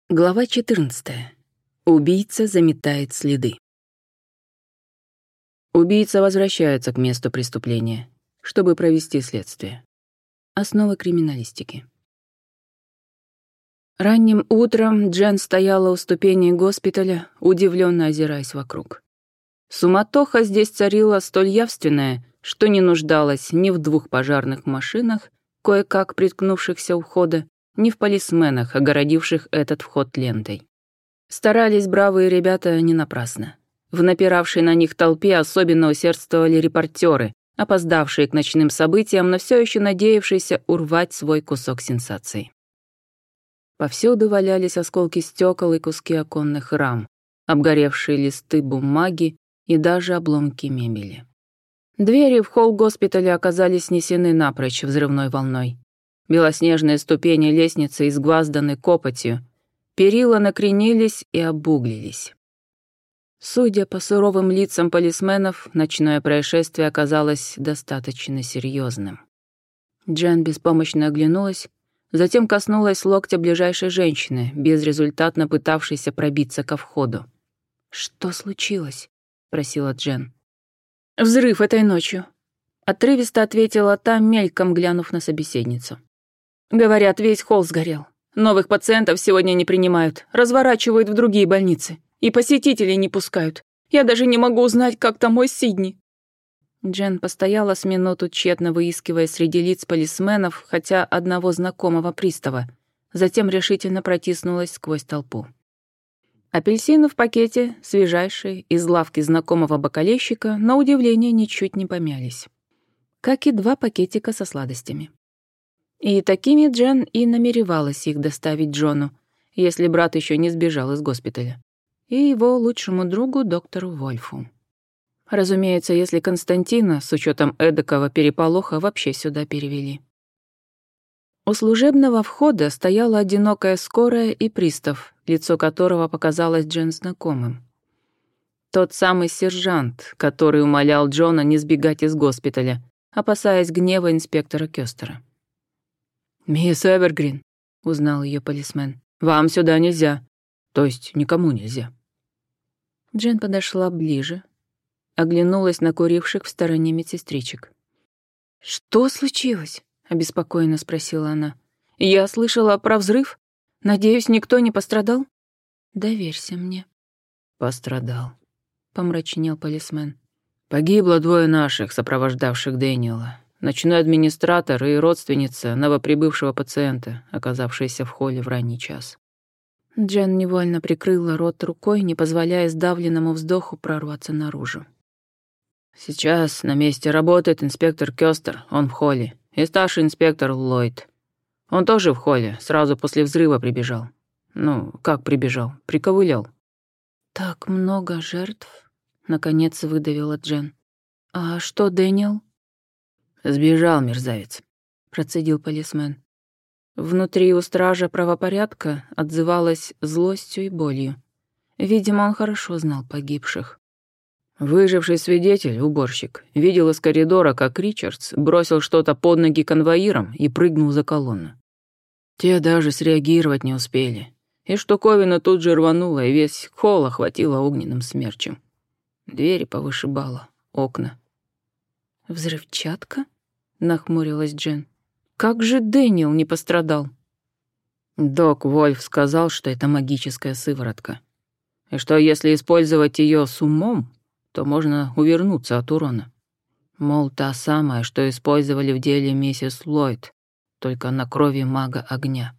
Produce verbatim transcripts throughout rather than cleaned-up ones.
Глава четырнадцатая. Убийца заметает следы. Убийца возвращается к месту преступления, чтобы провести следствие. Основы криминалистики. Ранним утром Джен стояла у ступеней госпиталя, удивленно озираясь вокруг. Суматоха здесь царила столь явственная, что не нуждалась ни в двух пожарных машинах, кое-как приткнувшихся у входа, ни в полисменах, огородивших этот вход лентой. Старались бравые ребята не напрасно. В напиравшей на них толпе особенно усердствовали репортеры, опоздавшие к ночным событиям, но все еще надеявшиеся урвать свой кусок сенсаций. Повсюду валялись осколки стекол и куски оконных рам, обгоревшие листы бумаги и даже обломки мебели. Двери в холл госпиталя оказались снесены напрочь взрывной волной. Белоснежные ступени лестницы изгвазданы копотью, перила накренились и обуглились. Судя по суровым лицам полисменов, ночное происшествие оказалось достаточно серьезным. Джен беспомощно оглянулась, затем коснулась локтя ближайшей женщины, безрезультатно пытавшейся пробиться ко входу. «Что случилось?» — просила Джен. «Взрыв этой ночью», — отрывисто ответила та, мельком глянув на собеседницу. «Говорят, весь холл сгорел. Новых пациентов сегодня не принимают, разворачивают в другие больницы. И посетителей не пускают. Я даже не могу узнать, как там мой Сидни». Джен постояла с минуту, тщетно выискивая среди лиц полисменов хотя одного знакомого пристава, затем решительно протиснулась сквозь толпу. Апельсины в пакете, свежайшие, из лавки знакомого бокалейщика, на удивление ничуть не помялись. Как и два пакетика со сладостями. И такими Джен и намеревалась их доставить Джону, если брат еще не сбежал из госпиталя, и его лучшему другу, доктору Вольфу. Разумеется, если Константина, с учетом эдакого переполоха, вообще сюда перевели. У служебного входа стояла одинокая скорая и пристав, лицо которого показалось Джен знакомым. Тот самый сержант, который умолял Джона не сбегать из госпиталя, опасаясь гнева инспектора Кёстера. «Мисс Эвергрин», — узнал ее полисмен, — «вам сюда нельзя. То есть никому нельзя». Джен подошла ближе, оглянулась на куривших в стороне медсестричек. «Что случилось?» — обеспокоенно спросила она. «Я слышала про взрыв. Надеюсь, никто не пострадал?» «Доверься мне». «Пострадал», — помрачнел полисмен. «Погибло двое наших, сопровождавших Дэниела. Ночной администратор и родственница новоприбывшего пациента, оказавшаяся в холле в ранний час». Джен невольно прикрыла рот рукой, не позволяя сдавленному вздоху прорваться наружу. «Сейчас на месте работает инспектор Кёстер, он в холле, и старший инспектор Ллойд. Он тоже в холле, сразу после взрыва прибежал. Ну, как прибежал, приковылял». «Так много жертв?» — наконец выдавила Джен. «А что Дэниел?» «Сбежал, мерзавец», — процедил полисмен. Внутри у стража правопорядка отзывалось злостью и болью. Видимо, он хорошо знал погибших. Выживший свидетель, уборщик, видел из коридора, как Ричардс бросил что-то под ноги конвоирам и прыгнул за колонну. Те даже среагировать не успели, и штуковина тут же рванула, и весь холл охватило огненным смерчем. Двери повышибало, окна. «Взрывчатка?» — нахмурилась Джен. «Как же Дэниел не пострадал?» Док Вольф сказал, что это магическая сыворотка, и что если использовать ее с умом, то можно увернуться от урона. Мол, та самая, что использовали в деле миссис Ллойд, только на крови мага огня.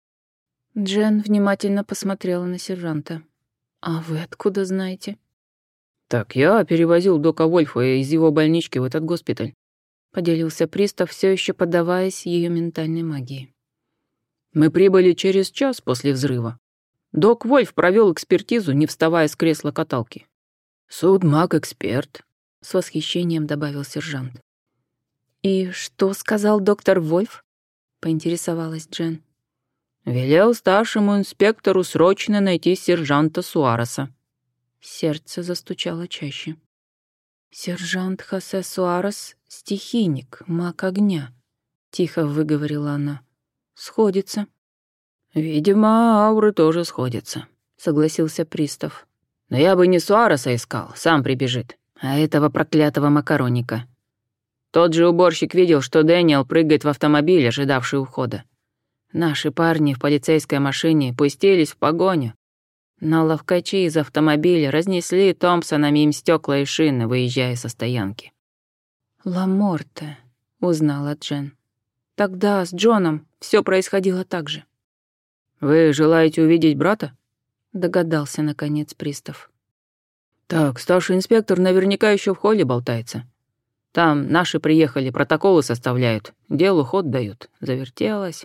Джен внимательно посмотрела на сержанта. «А вы откуда знаете?» «Так я перевозил дока Вольфа из его больнички в этот госпиталь», — поделился пристав, все еще поддаваясь ее ментальной магии. «Мы прибыли через час после взрыва. Док Вольф провел экспертизу, не вставая с кресла каталки. Судмаг-эксперт», — с восхищением добавил сержант. «И что сказал доктор Вольф?» — поинтересовалась Джен. «Велел старшему инспектору срочно найти сержанта Суареса». Сердце застучало чаще. «Сержант Хосе Суарес — стихийник, маг огня», — тихо выговорила она. «Сходится». «Видимо, ауры тоже сходятся», — согласился пристав. «Но я бы не Суареса искал, сам прибежит, а этого проклятого макароника. Тот же уборщик видел, что Дэниел прыгает в автомобиль, ожидавший ухода. Наши парни в полицейской машине пустились в погоню, но ловкачи из автомобиля разнесли Томпсонами им стекла и шины, выезжая со стоянки». «Ламорте», — узнала Джен. «Тогда с Джоном все происходило так же». «Вы желаете увидеть брата?» — догадался, наконец, пристав. «Так, старший инспектор наверняка еще в холле болтается. Там наши приехали, протоколы составляют, делу ход дают. Завертелось».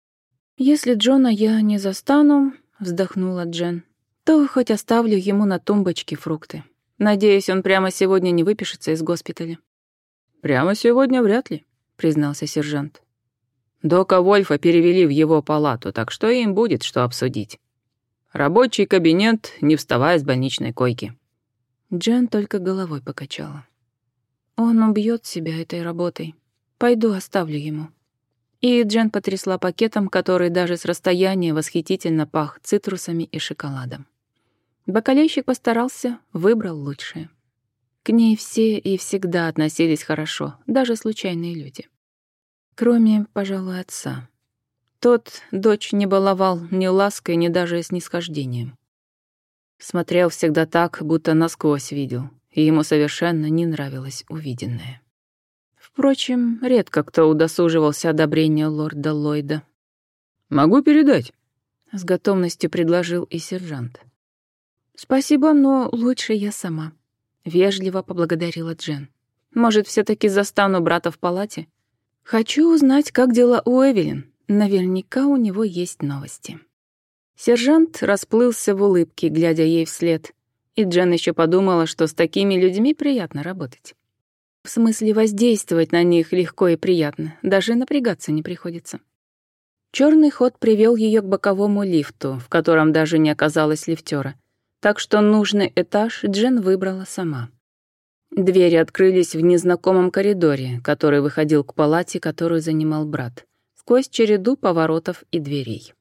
«Если Джона я не застану», — вздохнула Джен, «то хоть оставлю ему на тумбочке фрукты. Надеюсь, он прямо сегодня не выпишется из госпиталя». «Прямо сегодня вряд ли», — признался сержант. «Дока Вольфа перевели в его палату, так что им будет что обсудить. Рабочий кабинет, не вставая с больничной койки». Джен только головой покачала. «Он убьет себя этой работой. Пойду оставлю ему». И Джен потрясла пакетом, который даже с расстояния восхитительно пах цитрусами и шоколадом. Бакалейщик постарался, выбрал лучшее. К ней все и всегда относились хорошо, даже случайные люди. Кроме, пожалуй, отца. Тот дочь не баловал ни лаской, ни даже снисхождением. Смотрел всегда так, будто насквозь видел, и ему совершенно не нравилось увиденное. Впрочем, редко кто удосуживался одобрения лорда Ллойда. «Могу передать», — с готовностью предложил и сержант. «Спасибо, но лучше я сама», — вежливо поблагодарила Джен. «Может, все-таки застану брата в палате? Хочу узнать, как дела у Эвелин. Наверняка у него есть новости». Сержант расплылся в улыбке, глядя ей вслед, и Джен еще подумала, что с такими людьми приятно работать. В смысле, воздействовать на них легко и приятно, даже напрягаться не приходится. Черный ход привел ее к боковому лифту, в котором даже не оказалось лифтера, так что нужный этаж Джен выбрала сама. Двери открылись в незнакомом коридоре, который выходил к палате, которую занимал брат, сквозь череду поворотов и дверей.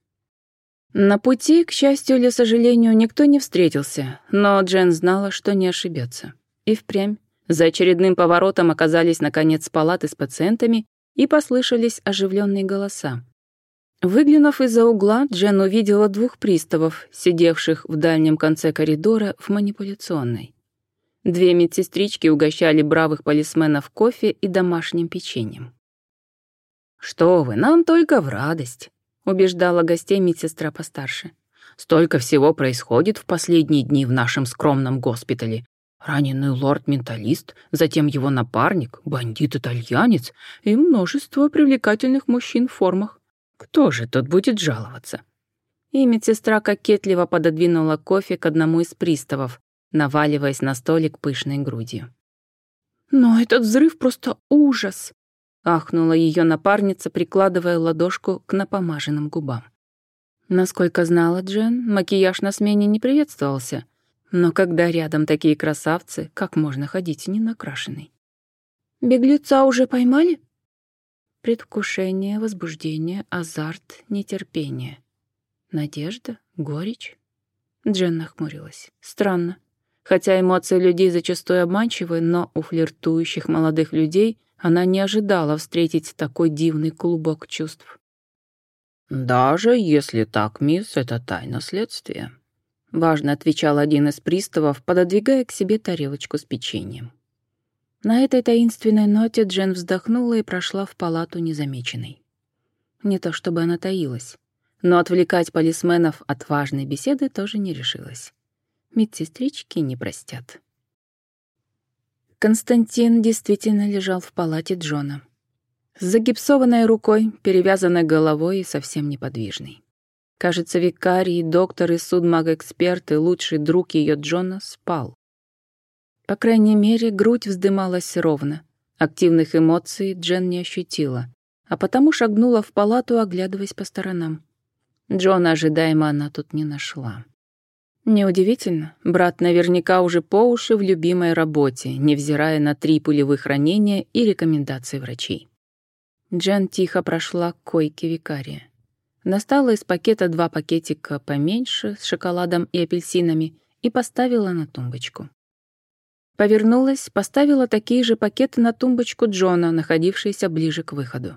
На пути, к счастью или сожалению, никто не встретился, но Джен знала, что не ошибется. И впрямь за очередным поворотом оказались, наконец, палаты с пациентами, и послышались оживленные голоса. Выглянув из-за угла, Джен увидела двух приставов, сидевших в дальнем конце коридора в манипуляционной. Две медсестрички угощали бравых полисменов кофе и домашним печеньем. «Что вы, нам только в радость», — убеждала гостей медсестра постарше. «Столько всего происходит в последние дни в нашем скромном госпитале. Раненый лорд-менталист, затем его напарник, бандит-итальянец и множество привлекательных мужчин в формах. Кто же тут будет жаловаться?» И медсестра кокетливо пододвинула кофе к одному из приставов, наваливаясь на столик пышной грудью. «Но этот взрыв просто ужас!» — ахнула ее напарница, прикладывая ладошку к напомаженным губам. Насколько знала Джен, макияж на смене не приветствовался, но когда рядом такие красавцы, как можно ходить ненакрашенной? «Беглеца уже поймали?» Предвкушение, возбуждение, азарт, нетерпение. Надежда? Горечь? Джен нахмурилась. Странно. Хотя эмоции людей зачастую обманчивы, но у флиртующих молодых людей она не ожидала встретить такой дивный клубок чувств. «Даже если так, мисс, это тайна следствия», — важно отвечал один из приставов, пододвигая к себе тарелочку с печеньем. На этой таинственной ноте Джен вздохнула и прошла в палату незамеченной. Не то чтобы она таилась, но отвлекать полисменов от важной беседы тоже не решилась. Медсестрички не простят. Константин действительно лежал в палате Джона. С загипсованной рукой, перевязанной головой и совсем неподвижной. Кажется, викарий, доктор и судмаг-эксперт и лучший друг ее Джона спал. По крайней мере, грудь вздымалась ровно. Активных эмоций Джен не ощутила, а потому шагнула в палату, оглядываясь по сторонам. Джона ожидаемо она тут не нашла. Неудивительно, брат наверняка уже по уши в любимой работе, невзирая на три пулевых ранения и рекомендации врачей. Джен тихо прошла к койке викария. Достала из пакета два пакетика поменьше с шоколадом и апельсинами и поставила на тумбочку. Повернулась, поставила такие же пакеты на тумбочку Джона, находившиеся ближе к выходу.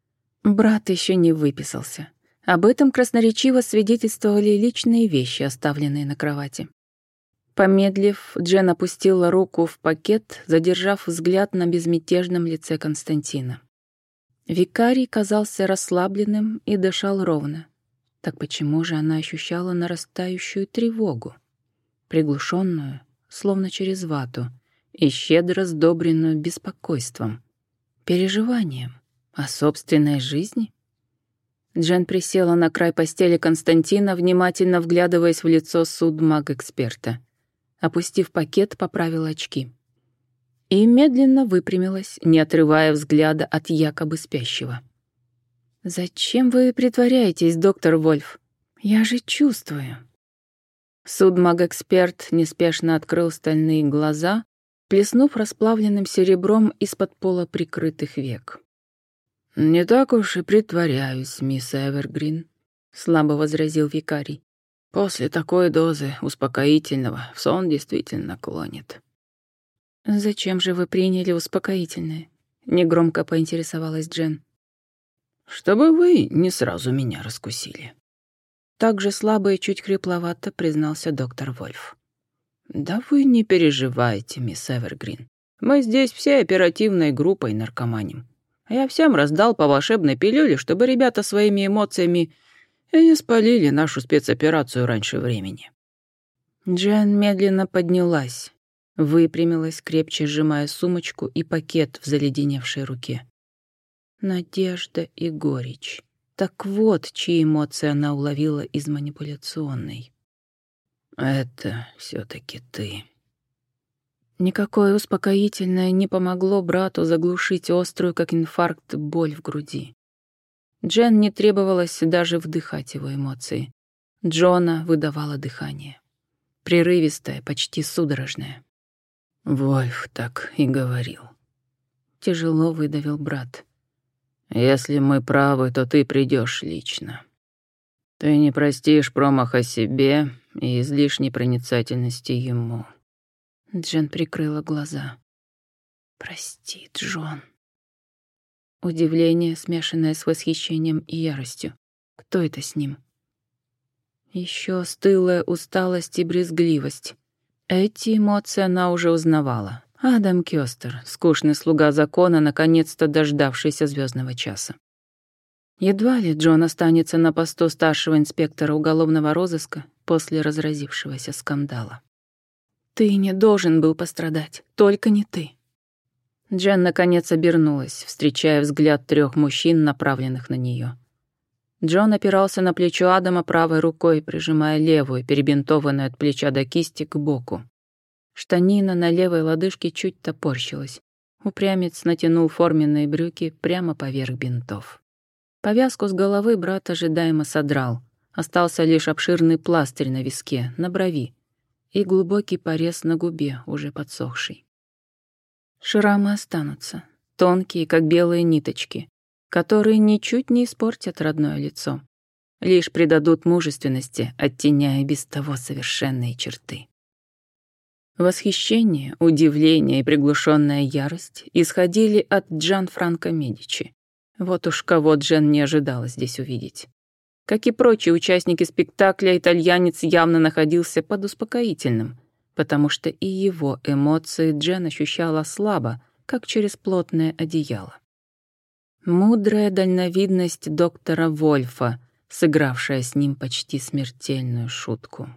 Брат еще не выписался. Об этом красноречиво свидетельствовали личные вещи, оставленные на кровати. Помедлив, Джен опустила руку в пакет, задержав взгляд на безмятежном лице Константина. Викарий казался расслабленным и дышал ровно. Так почему же она ощущала нарастающую тревогу? Приглушенную, словно через вату, и щедро сдобренную беспокойством, переживанием о собственной жизни? Джен присела на край постели Константина, внимательно вглядываясь в лицо судмаг-эксперта. Опустив пакет, поправила очки. И медленно выпрямилась, не отрывая взгляда от якобы спящего. «Зачем вы притворяетесь, доктор Вольф? Я же чувствую». Судмаг-эксперт неспешно открыл стальные глаза, плеснув расплавленным серебром из-под пола прикрытых век. «Не так уж и притворяюсь, мисс Эвергрин», — слабо возразил викарий. «После такой дозы успокоительного в сон действительно клонит». «Зачем же вы приняли успокоительное?» — негромко поинтересовалась Джен. «Чтобы вы не сразу меня раскусили». Так же слабо и чуть хрипловато признался доктор Вольф. «Да вы не переживайте, мисс Эвергрин. Мы здесь всей оперативной группой наркоманим. Я всем раздал по волшебной пилюле, чтобы ребята своими эмоциями не спалили нашу спецоперацию раньше времени». Джен медленно поднялась, выпрямилась, крепче сжимая сумочку и пакет в заледеневшей руке. Надежда и горечь. Так вот, чьи эмоции она уловила из манипуляционной. «Это все-таки ты». Никакое успокоительное не помогло брату заглушить острую, как инфаркт, боль в груди. Джен не требовалось даже вдыхать его эмоции. Джона выдавала дыхание. Прерывистое, почти судорожное. «Вольф так и говорил». Тяжело выдавил брат. «Если мы правы, то ты придешь лично. Ты не простишь промаха себе и излишней проницательности ему». Джен прикрыла глаза. «Прости, Джон». Удивление, смешанное с восхищением и яростью. Кто это с ним? Еще стылая усталость и брезгливость. Эти эмоции она уже узнавала. Адам Кёстер, скучный слуга закона, наконец-то дождавшийся звездного часа. Едва ли Джон останется на посту старшего инспектора уголовного розыска после разразившегося скандала. «Ты не должен был пострадать, только не ты». Джен наконец обернулась, встречая взгляд трех мужчин, направленных на нее. Джон опирался на плечо Адама правой рукой, прижимая левую, перебинтованную от плеча до кисти, к боку. Штанина на левой лодыжке чуть топорщилась. Упрямец натянул форменные брюки прямо поверх бинтов. Повязку с головы брат ожидаемо содрал. Остался лишь обширный пластырь на виске, на брови, и глубокий порез на губе, уже подсохший. Шрамы останутся, тонкие, как белые ниточки, которые ничуть не испортят родное лицо, лишь придадут мужественности, оттеняя без того совершенные черты. Восхищение, удивление и приглушенная ярость исходили от Джанфранко Медичи. Вот уж кого Джен не ожидала здесь увидеть. Как и прочие участники спектакля, итальянец явно находился под успокоительным, потому что и его эмоции Джен ощущала слабо, как через плотное одеяло. Мудрая дальновидность доктора Вольфа, сыгравшая с ним почти смертельную шутку.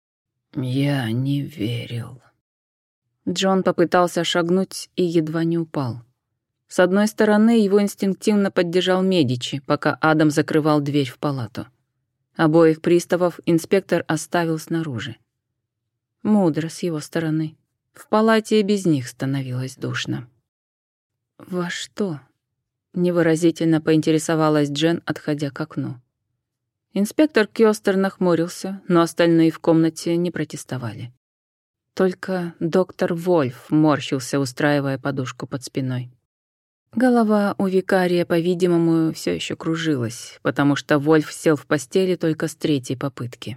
«Я не верил». Джон попытался шагнуть и едва не упал. С одной стороны, его инстинктивно поддержал Медичи, пока Адам закрывал дверь в палату. Обоих приставов инспектор оставил снаружи. Мудро с его стороны. В палате и без них становилось душно. «Во что?» — невыразительно поинтересовалась Джен, отходя к окну. Инспектор Кёстер нахмурился, но остальные в комнате не протестовали. Только доктор Вольф морщился, устраивая подушку под спиной. Голова у викария, по-видимому, все еще кружилась, потому что Вольф сел в постели только с третьей попытки.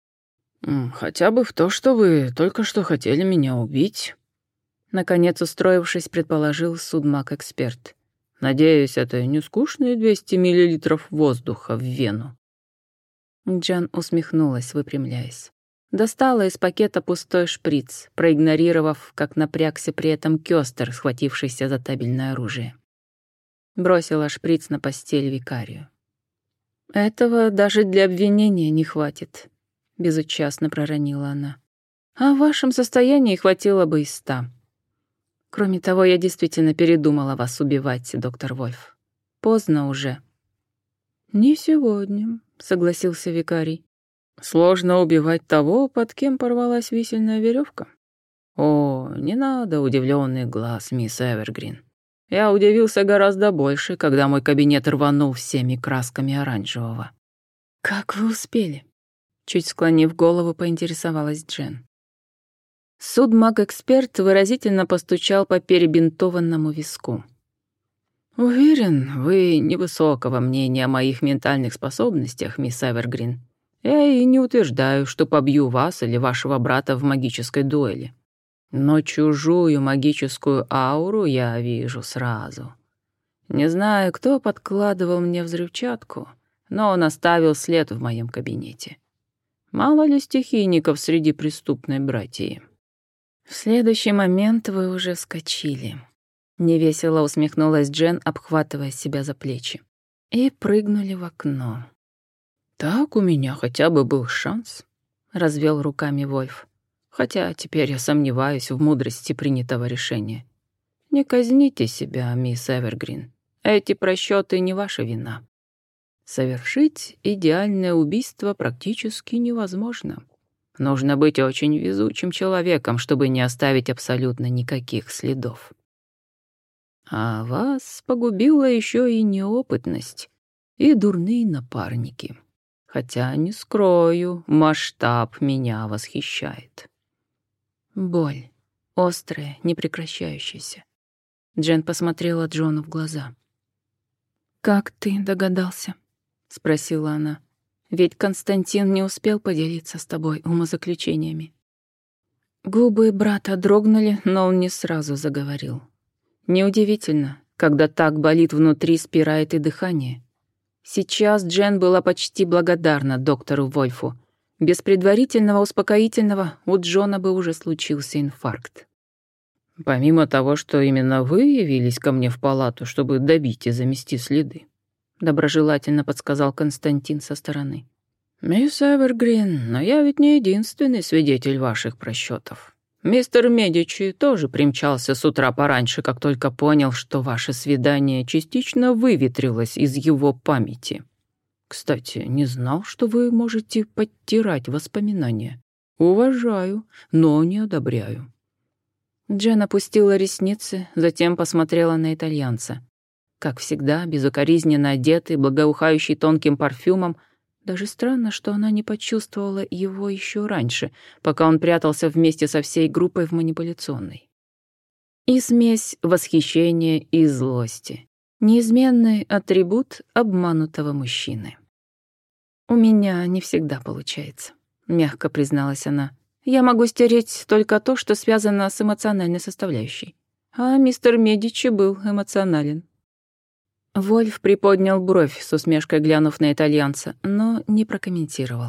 «Хотя бы в то, что вы только что хотели меня убить», — наконец, устроившись, предположил судмаг-эксперт. «Надеюсь, это не скучные двести миллилитров воздуха в вену». Джан усмехнулась, выпрямляясь. Достала из пакета пустой шприц, проигнорировав, как напрягся при этом Кёстер, схватившийся за табельное оружие. Бросила шприц на постель викарию. «Этого даже для обвинения не хватит», — безучастно проронила она. «А в вашем состоянии хватило бы и ста. Кроме того, я действительно передумала вас убивать, доктор Вольф. Поздно уже». «Не сегодня», — согласился викарий. «Сложно убивать того, под кем порвалась висельная веревка. О, не надо удивленный глаз, мисс Эвергрин. Я удивился гораздо больше, когда мой кабинет рванул всеми красками оранжевого». «Как вы успели?» Чуть склонив голову, поинтересовалась Джен. Судмаг-эксперт выразительно постучал по перебинтованному виску. «Уверен, вы невысокого мнения о моих ментальных способностях, мисс Эвергрин. Я и не утверждаю, что побью вас или вашего брата в магической дуэли. Но чужую магическую ауру я вижу сразу. Не знаю, кто подкладывал мне взрывчатку, но он оставил след в моем кабинете. Мало ли стихийников среди преступной братьи». «В следующий момент вы уже вскочили», — невесело усмехнулась Джен, обхватывая себя за плечи. «И прыгнули в окно». «Так у меня хотя бы был шанс», — развел руками Вольф. «Хотя теперь я сомневаюсь в мудрости принятого решения. Не казните себя, мисс Эвергрин. Эти просчеты не ваша вина. Совершить идеальное убийство практически невозможно. Нужно быть очень везучим человеком, чтобы не оставить абсолютно никаких следов. А вас погубила еще и неопытность, и дурные напарники. Хотя, не скрою, масштаб меня восхищает». Боль. Острая, непрекращающаяся. Джен посмотрела Джону в глаза. «Как ты догадался?» — спросила она. «Ведь Константин не успел поделиться с тобой умозаключениями». Губы брата дрогнули, но он не сразу заговорил. Неудивительно, когда так болит внутри, спирает и дыхание. Сейчас Джен была почти благодарна доктору Вольфу. Без предварительного успокоительного у Джона бы уже случился инфаркт. «Помимо того, что именно вы явились ко мне в палату, чтобы добить и замести следы», — доброжелательно подсказал Константин со стороны. «Мисс Эвергрин, но я ведь не единственный свидетель ваших просчетов. Мистер Медичи тоже примчался с утра пораньше, как только понял, что ваше свидание частично выветрилось из его памяти. Кстати, не знал, что вы можете подтирать воспоминания. Уважаю, но не одобряю». Джен опустила ресницы, затем посмотрела на итальянца. Как всегда, безукоризненно одетый, благоухающий тонким парфюмом. Даже странно, что она не почувствовала его еще раньше, пока он прятался вместе со всей группой в манипуляционной. И смесь восхищения и злости. Неизменный атрибут обманутого мужчины. «У меня не всегда получается», — мягко призналась она. «Я могу стереть только то, что связано с эмоциональной составляющей. А мистер Медичи был эмоционален». Вольф приподнял бровь, с усмешкой глянув на итальянца, но не прокомментировал.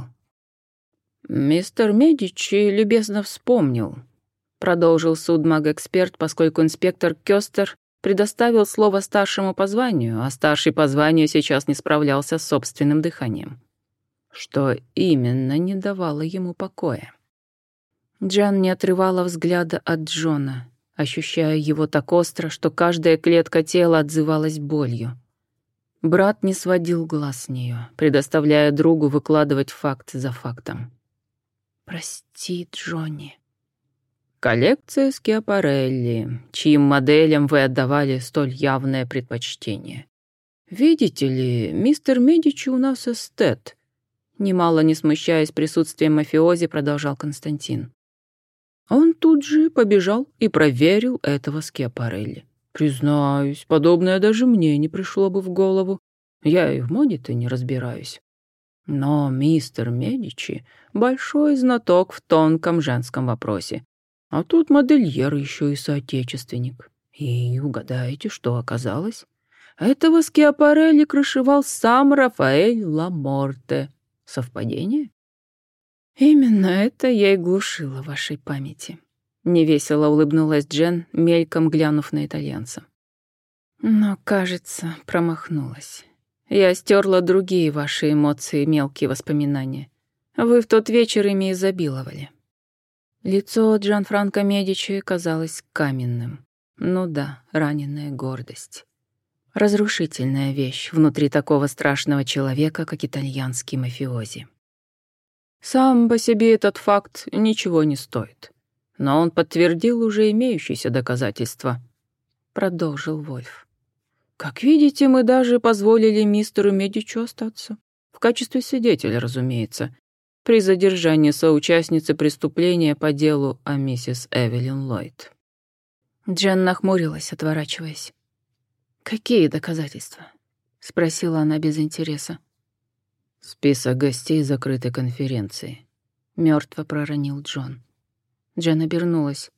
«Мистер Медичи любезно вспомнил», — продолжил судмаг-эксперт, поскольку инспектор Кёстер предоставил слово старшему по званию, а старший по званию сейчас не справлялся с собственным дыханием. Что именно не давало ему покоя? Джан не отрывала взгляда от Джона, ощущая его так остро, что каждая клетка тела отзывалась болью. Брат не сводил глаз с нее, предоставляя другу выкладывать факт за фактом. «Прости, Джонни». «Коллекция Скиапарелли, чьим моделям вы отдавали столь явное предпочтение. Видите ли, мистер Медичи у нас эстет», немало не смущаясь присутствием мафиози, продолжал Константин. Он тут же побежал и проверил этого Скиапарелли. Признаюсь, подобное даже мне не пришло бы в голову. Я и в моде-то не разбираюсь. Но мистер Медичи — большой знаток в тонком женском вопросе. А тут модельер еще и соотечественник. И угадаете, что оказалось? Этого Скиапарелли крышевал сам Рафаэль Ламорте. Совпадение? Именно это я и глушила в вашей памяти. Невесело улыбнулась Джен, мельком глянув на итальянца. Но, кажется, промахнулась. Я стерла другие ваши эмоции, мелкие воспоминания. Вы в тот вечер ими изобиловали. Лицо Джанфранко Медичи казалось каменным. Ну да, раненая гордость. Разрушительная вещь внутри такого страшного человека, как итальянский мафиози. Сам по себе этот факт ничего не стоит. Но он подтвердил уже имеющиеся доказательства. Продолжил Вольф. Как видите, мы даже позволили мистеру Медичу остаться. В качестве свидетеля, разумеется, при задержании соучастницы преступления по делу о миссис Эвелин Ллойд. Джен нахмурилась, отворачиваясь. «Какие доказательства?» — спросила она без интереса. «Список гостей закрытой конференции», — мертво проронил Джон. Джен обернулась.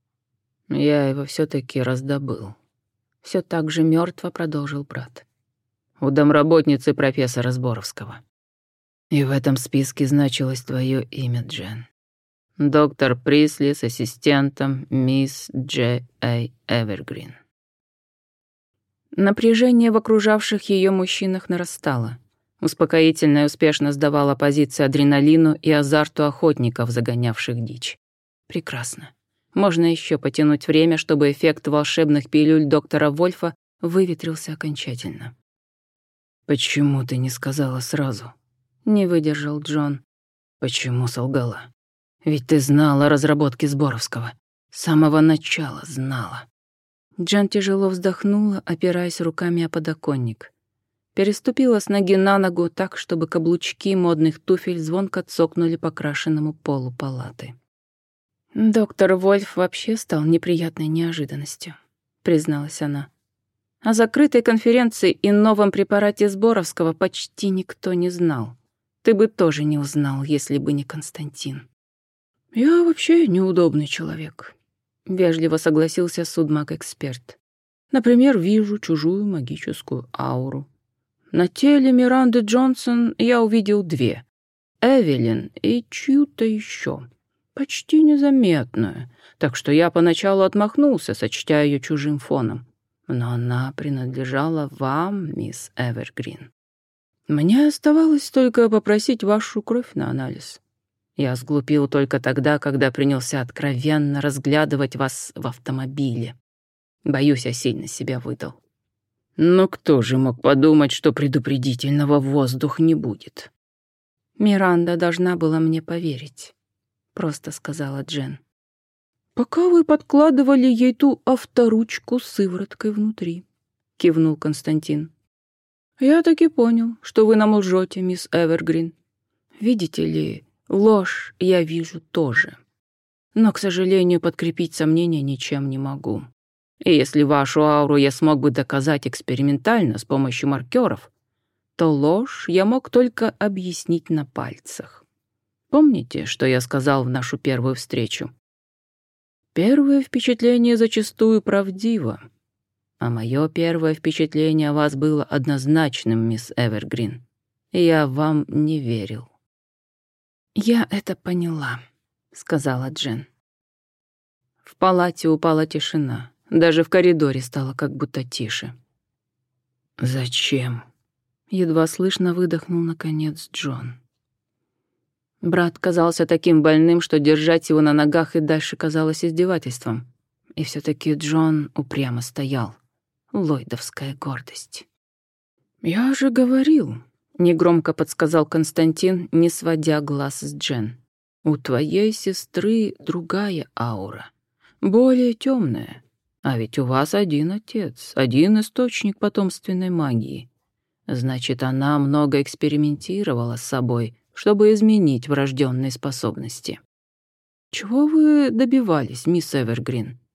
«Я его все-таки раздобыл». Все так же мертво продолжил брат. «У домработницы профессора Сборовского. И в этом списке значилось твое имя, Джен. Доктор Присли с ассистентом мисс Дж. А. Эвергрин». Напряжение в окружавших ее мужчинах нарастало. Успокоительное успешно сдавало позиции адреналину и азарту охотников, загонявших дичь. Прекрасно. Можно еще потянуть время, чтобы эффект волшебных пилюль доктора Вольфа выветрился окончательно. «Почему ты не сказала сразу?» — не выдержал Джон. «Почему солгала? Ведь ты знала о разработке Сборовского. С самого начала знала». Джен тяжело вздохнула, опираясь руками о подоконник. Переступила с ноги на ногу так, чтобы каблучки модных туфель звонко цокнули по крашенному полу палаты. «Доктор Вольф вообще стал неприятной неожиданностью», — призналась она. О закрытой конференции и новом препарате Сборовского почти никто не знал. Ты бы тоже не узнал, если бы не Константин. «Я вообще неудобный человек», — вежливо согласился судмаг-эксперт. «Например, вижу чужую магическую ауру. На теле Миранды Джонсон я увидел две — Эвелин и чью-то еще. Почти незаметную, так что я поначалу отмахнулся, сочтя ее чужим фоном. Но она принадлежала вам, мисс Эвергрин. Мне оставалось только попросить вашу кровь на анализ. Я сглупил только тогда, когда принялся откровенно разглядывать вас в автомобиле. Боюсь, я сильно себя выдал. Но кто же мог подумать, что предупредительного в воздух не будет? Миранда должна была мне поверить. Просто сказала Джен. «Пока вы подкладывали ей ту авторучку с сывороткой внутри», — кивнул Константин. «Я таки понял, что вы нам лжете, мисс Эвергрин. Видите ли, ложь я вижу тоже. Но, к сожалению, подкрепить сомнения ничем не могу. И если вашу ауру я смог бы доказать экспериментально с помощью маркеров, то ложь я мог только объяснить на пальцах. Помните, что я сказал в нашу первую встречу? Первое впечатление зачастую правдиво. А мое первое впечатление о вас было однозначным, мисс Эвергрин. Я вам не верил». «Я это поняла», — сказала Джен. В палате упала тишина. Даже в коридоре стало как будто тише. «Зачем?» — едва слышно выдохнул наконец Джон. Брат казался таким больным, что держать его на ногах и дальше казалось издевательством. И все-таки Джон упрямо стоял. Ллойдовская гордость. «Я же говорил», — негромко подсказал Константин, не сводя глаз с Джен. «У твоей сестры другая аура, более темная. А ведь у вас один отец, один источник потомственной магии. Значит, она много экспериментировала с собой, чтобы изменить врожденные способности. Чего вы добивались, мисс Эвергрин?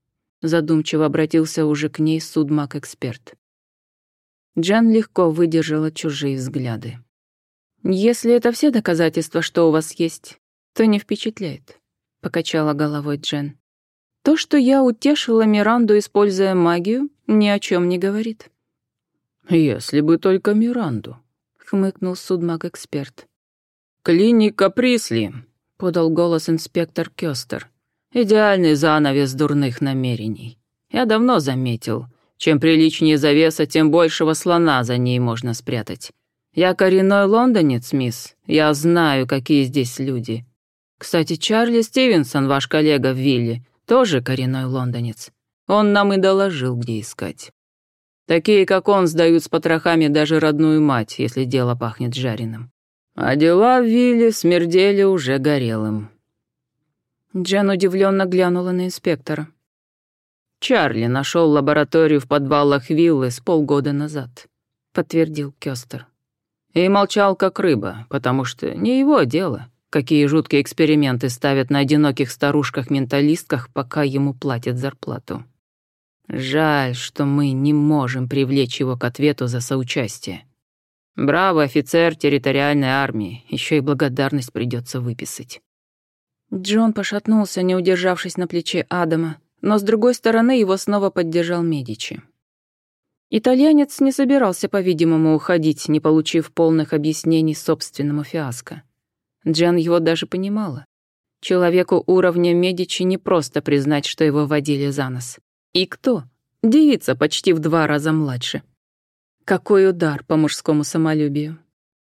Задумчиво обратился уже к ней судмаг-эксперт. Джен легко выдержала чужие взгляды. «Если это все доказательства, что у вас есть, то не впечатляет», — покачала головой Джен. «То, что я утешила Миранду, используя магию, ни о чем не говорит». «Если бы только Миранду», — хмыкнул судмаг-эксперт. «Клиника Присли», — подал голос инспектор Кёстер. «Идеальный занавес дурных намерений. Я давно заметил, чем приличнее завеса, тем большего слона за ней можно спрятать. Я коренной лондонец, мисс. Я знаю, какие здесь люди. Кстати, Чарли Стивенсон, ваш коллега в вилле, тоже коренной лондонец. Он нам и доложил, где искать. Такие, как он, сдают с потрохами даже родную мать, если дело пахнет жареным. А дела в вилле смердели уже горелым». Джен удивленно глянула на инспектора. «Чарли нашел лабораторию в подвалах виллы с полгода назад», — подтвердил Кёстер. «И молчал как рыба, потому что не его дело, какие жуткие эксперименты ставят на одиноких старушках-менталистках, пока ему платят зарплату. Жаль, что мы не можем привлечь его к ответу за соучастие. Бравый офицер территориальной армии, еще и благодарность придется выписать». Джон пошатнулся, не удержавшись на плече Адама, но с другой стороны его снова поддержал Медичи. Итальянец не собирался, по-видимому, уходить, не получив полных объяснений собственному фиаско. Джен его даже понимала. Человеку уровня Медичи не просто признать, что его водили за нос. И кто? Девица почти в два раза младше. Какой удар по мужскому самолюбию.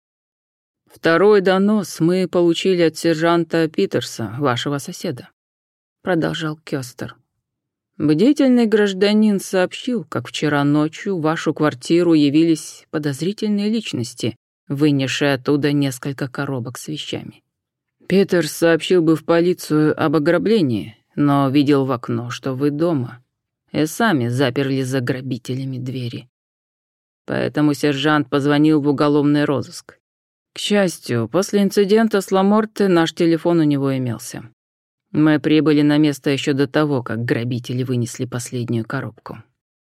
«Второй донос мы получили от сержанта Питерса, вашего соседа», — продолжал Кёстер. «Бдительный гражданин сообщил, как вчера ночью в вашу квартиру явились подозрительные личности, вынесшие оттуда несколько коробок с вещами. Питерс сообщил бы в полицию об ограблении, но видел в окно, что вы дома, и сами заперли за грабителями двери. Поэтому сержант позвонил в уголовный розыск. К счастью, после инцидента с Ламорте наш телефон у него имелся. Мы прибыли на место еще до того, как грабители вынесли последнюю коробку.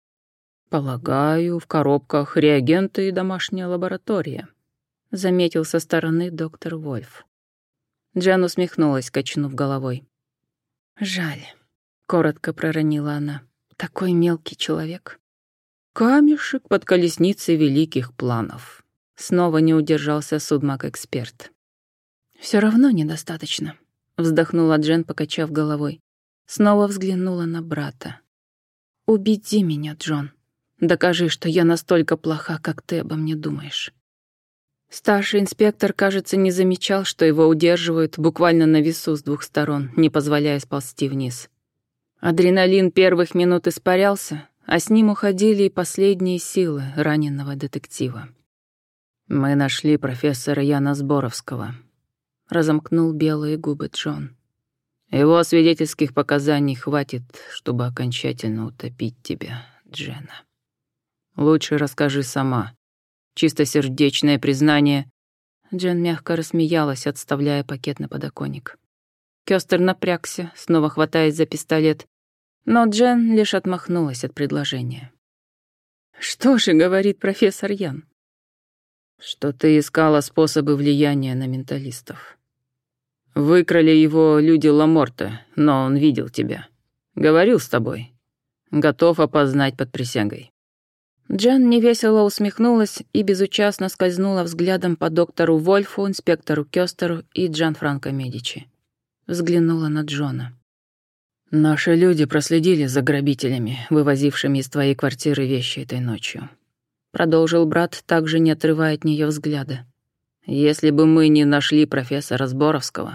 Полагаю, в коробках реагенты и домашняя лаборатория», — заметил со стороны доктор Вольф. Джен усмехнулась, качнув головой. «Жаль», — коротко проронила она. «Такой мелкий человек». «Камешек под колесницей великих планов», — снова не удержался судмаг-эксперт. «Все равно недостаточно», — вздохнула Джен, покачав головой. Снова взглянула на брата. «Убеди меня, Джон. Докажи, что я настолько плоха, как ты обо мне думаешь». Старший инспектор, кажется, не замечал, что его удерживают буквально на весу с двух сторон, не позволяя сползти вниз. Адреналин первых минут испарялся, а с ним уходили и последние силы раненого детектива. «Мы нашли профессора Яна Зборовского», — разомкнул белые губы Джон. «Его свидетельских показаний хватит, чтобы окончательно утопить тебя, Джена. Лучше расскажи сама. Чистосердечное признание». Джен мягко рассмеялась, отставляя пакет на подоконник. Кёстер напрягся, снова хватаясь за пистолет, но Джен лишь отмахнулась от предложения. «Что же говорит профессор Ян?» «Что ты искала способы влияния на менталистов. Выкрали его люди Ламорте, но он видел тебя. Говорил с тобой. Готов опознать под присягой». Джен невесело усмехнулась и безучастно скользнула взглядом по доктору Вольфу, инспектору Кёстеру и Джанфранко Медичи. Взглянула на Джона. «Наши люди проследили за грабителями, вывозившими из твоей квартиры вещи этой ночью», — продолжил брат, также не отрывая от нее взгляда. «Если бы мы не нашли профессора Зборовского,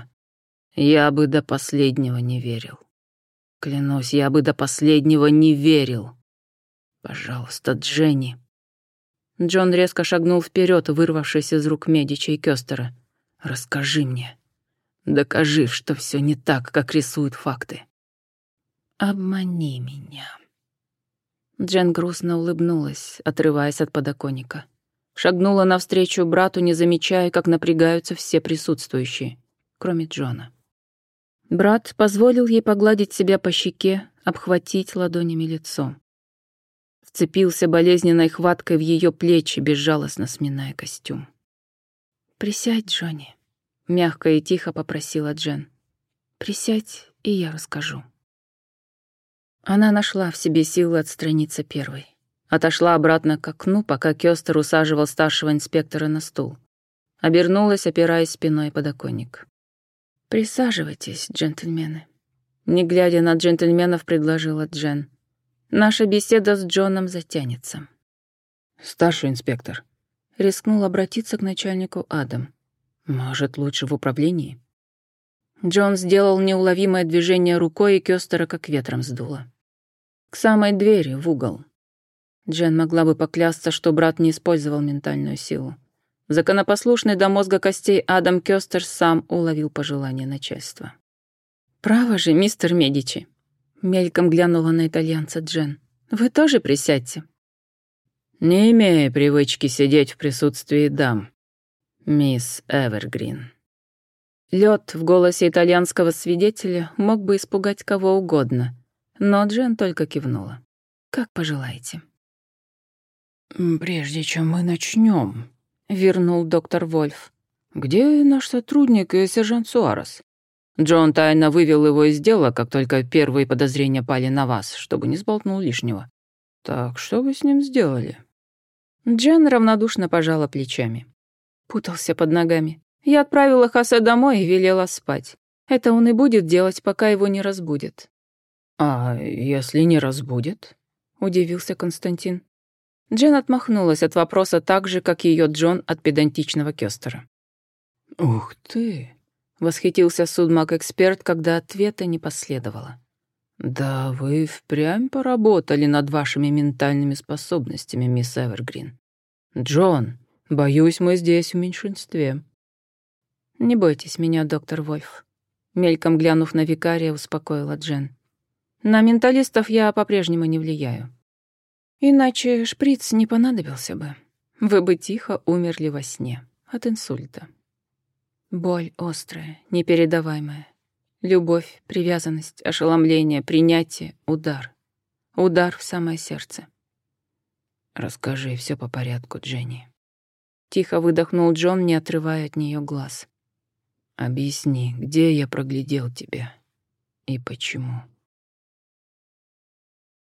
я бы до последнего не верил. Клянусь, я бы до последнего не верил. Пожалуйста, Дженни». Джон резко шагнул вперед, вырвавшись из рук Медичи и Кёстера. «Расскажи мне. Докажи, что все не так, как рисуют факты». «Обмани меня». Джен грустно улыбнулась, отрываясь от подоконника. Шагнула навстречу брату, не замечая, как напрягаются все присутствующие, кроме Джона. Брат позволил ей погладить себя по щеке, обхватить ладонями лицо. Вцепился болезненной хваткой в ее плечи, безжалостно сминая костюм. «Присядь, Джонни», — мягко и тихо попросила Джен. «Присядь, и я расскажу». Она нашла в себе силы отстраниться первой. Отошла обратно к окну, пока Кёстер усаживал старшего инспектора на стул. Обернулась, опираясь спиной о подоконник. «Присаживайтесь, джентльмены». Не глядя на джентльменов, предложила Джен. «Наша беседа с Джоном затянется». «Старший инспектор», — рискнул обратиться к начальнику Адам. «Может, лучше в управлении?» Джон сделал неуловимое движение рукой, и Кёстера как ветром сдуло. К самой двери, в угол. Джен могла бы поклясться, что брат не использовал ментальную силу. Законопослушный до мозга костей Адам Кёстер сам уловил пожелание начальства. «Право же, мистер Медичи!» — мельком глянула на итальянца Джен. «Вы тоже присядьте». «Не имея привычки сидеть в присутствии дам, мисс Эвергрин». Лед в голосе итальянского свидетеля мог бы испугать кого угодно, но Джен только кивнула. «Как пожелаете». «Прежде чем мы начнем, вернул доктор Вольф. «Где наш сотрудник и сержант Суарес? Джон тайно вывел его из дела, как только первые подозрения пали на вас, чтобы не сболтнул лишнего. Так что вы с ним сделали?» Джен равнодушно пожала плечами. Путался под ногами. Я отправила Хосе домой и велела спать. Это он и будет делать, пока его не разбудят. «А если не разбудит?» — удивился Константин. Джен отмахнулась от вопроса так же, как ее Джон от педантичного Кёстера. «Ух ты!» — восхитился судмаг-эксперт, когда ответа не последовало. «Да вы впрямь поработали над вашими ментальными способностями, мисс Эвергрин. Джон, боюсь, мы здесь в меньшинстве». «Не бойтесь меня, доктор Вольф», — мельком глянув на викария, успокоила Джен. «На менталистов я по-прежнему не влияю. Иначе шприц не понадобился бы. Вы бы тихо умерли во сне от инсульта. Боль острая, непередаваемая. Любовь, привязанность, ошеломление, принятие, удар. Удар в самое сердце». «Расскажи все по порядку, Дженни». Тихо выдохнул Джон, не отрывая от нее глаз. «Объясни, где я проглядел тебя и почему?»